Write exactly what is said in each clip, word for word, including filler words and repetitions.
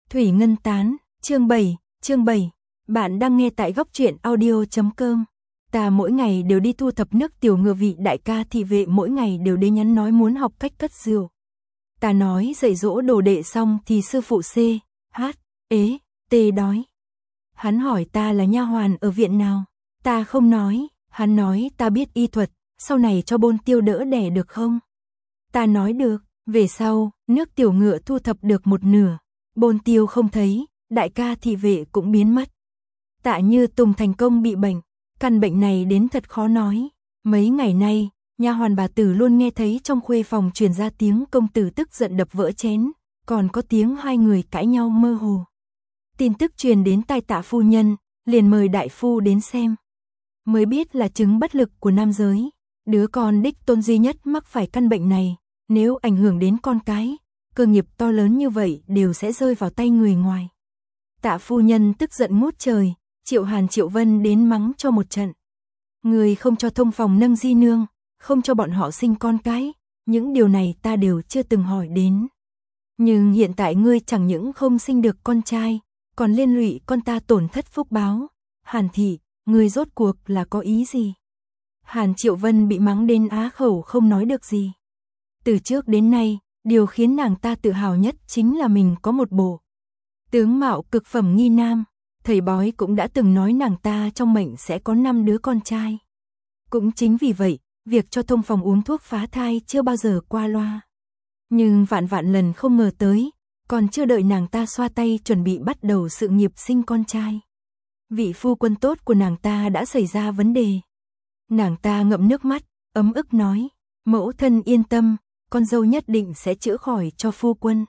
Thủy Ngân Tán, chương bảy, chương bảy. Bạn đang nghe tại góc truyện audio chấm com. Ta mỗi ngày đều đi thu thập nước tiểu ngựa, vị đại ca thị vệ mỗi ngày đều đến nhắn nói muốn học cách cất rượu. Ta nói dạy dỗ đồ đệ xong thì sư phụ C, H, ế, T đói. Hắn hỏi ta là nha hoàn ở viện nào. Ta không nói, hắn nói ta biết y thuật, sau này cho bôn tiêu đỡ đẻ được không? Ta nói được, về sau, nước tiểu ngựa thu thập được một nửa. Bôn tiêu không thấy, đại ca thị vệ cũng biến mất. Tạ Như Tùng thành công bị bệnh, căn bệnh này đến thật khó nói. Mấy ngày nay, nha hoàn bà tử luôn nghe thấy trong khuê phòng truyền ra tiếng công tử tức giận đập vỡ chén, còn có tiếng hai người cãi nhau mơ hồ. Tin tức truyền đến tai Tạ phu nhân, liền mời đại phu đến xem. Mới biết là chứng bất lực của nam giới, đứa con đích tôn duy nhất mắc phải căn bệnh này, nếu ảnh hưởng đến con cái, cơ nghiệp to lớn như vậy đều sẽ rơi vào tay người ngoài. Tạ phu nhân tức giận ngút trời, Triệu Hàn Triệu Vân đến mắng cho một trận. Người không cho thông phòng nâng di nương, không cho bọn họ sinh con cái, những điều này ta đều chưa từng hỏi đến. Nhưng hiện tại ngươi chẳng những không sinh được con trai, còn liên lụy con ta tổn thất phúc báo. Hàn thị, ngươi rốt cuộc là có ý gì? Hàn Triệu Vân bị mắng đến á khẩu không nói được gì. Từ trước đến nay, điều khiến nàng ta tự hào nhất chính là mình có một bộ tướng mạo cực phẩm nghi nam. Thầy bói cũng đã từng nói nàng ta trong mệnh sẽ có năm đứa con trai. Cũng chính vì vậy, việc cho thông phòng uống thuốc phá thai chưa bao giờ qua loa. Nhưng vạn vạn lần không ngờ tới, còn chưa đợi nàng ta xoa tay chuẩn bị bắt đầu sự nghiệp sinh con trai, vị phu quân tốt của nàng ta đã xảy ra vấn đề. Nàng ta ngậm nước mắt, ấm ức nói, mẫu thân yên tâm, con dâu nhất định sẽ chữa khỏi cho phu quân.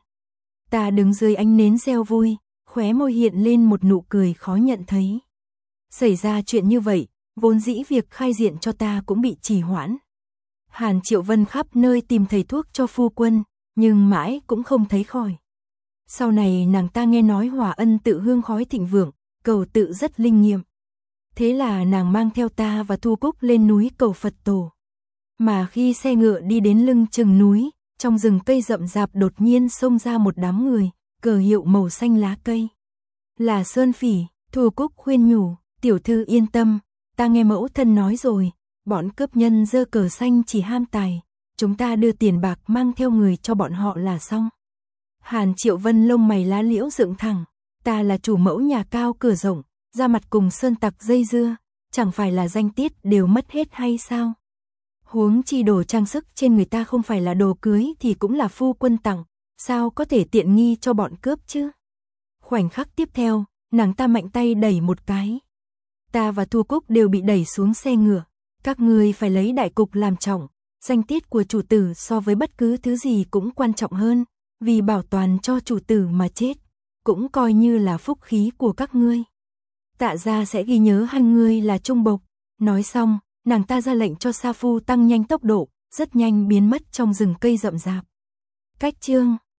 Ta đứng dưới ánh nến reo vui, khóe môi hiện lên một nụ cười khó nhận thấy. Xảy ra chuyện như vậy, vốn dĩ việc khai diện cho ta cũng bị trì hoãn. Hàn Triệu Vân khắp nơi tìm thầy thuốc cho phu quân, nhưng mãi cũng không thấy khỏi. Sau này nàng ta nghe nói Hòa Ân tự hương khói thịnh vượng, cầu tự rất linh nghiệm. Thế là nàng mang theo ta và Thu Cúc lên núi cầu Phật tổ. Mà khi xe ngựa đi đến lưng chừng núi, trong rừng cây rậm rạp đột nhiên xông ra một đám người, cờ hiệu màu xanh lá cây. Là Sơn Phỉ. Thu Cúc khuyên nhủ, tiểu thư yên tâm, ta nghe mẫu thân nói rồi, bọn cướp nhân giơ cờ xanh chỉ ham tài, chúng ta đưa tiền bạc mang theo người cho bọn họ là xong. Hàn Triệu Vân lông mày lá liễu dựng thẳng, ta là chủ mẫu nhà cao cửa rộng, ra mặt cùng sơn tặc dây dưa, chẳng phải là danh tiết đều mất hết hay sao? Huống chi đồ trang sức trên người ta không phải là đồ cưới thì cũng là phu quân tặng, sao có thể tiện nghi cho bọn cướp chứ? Khoảnh khắc tiếp theo, nàng ta mạnh tay đẩy một cái. Ta và Thu Cúc đều bị đẩy xuống xe ngựa, các ngươi phải lấy đại cục làm trọng, danh tiết của chủ tử so với bất cứ thứ gì cũng quan trọng hơn, vì bảo toàn cho chủ tử mà chết, cũng coi như là phúc khí của các ngươi. Tạ gia sẽ ghi nhớ hai ngươi là trung bộc. Nói xong, nàng ta ra lệnh cho Sa Phu tăng nhanh tốc độ, rất nhanh biến mất trong rừng cây rậm rạp. Cách chương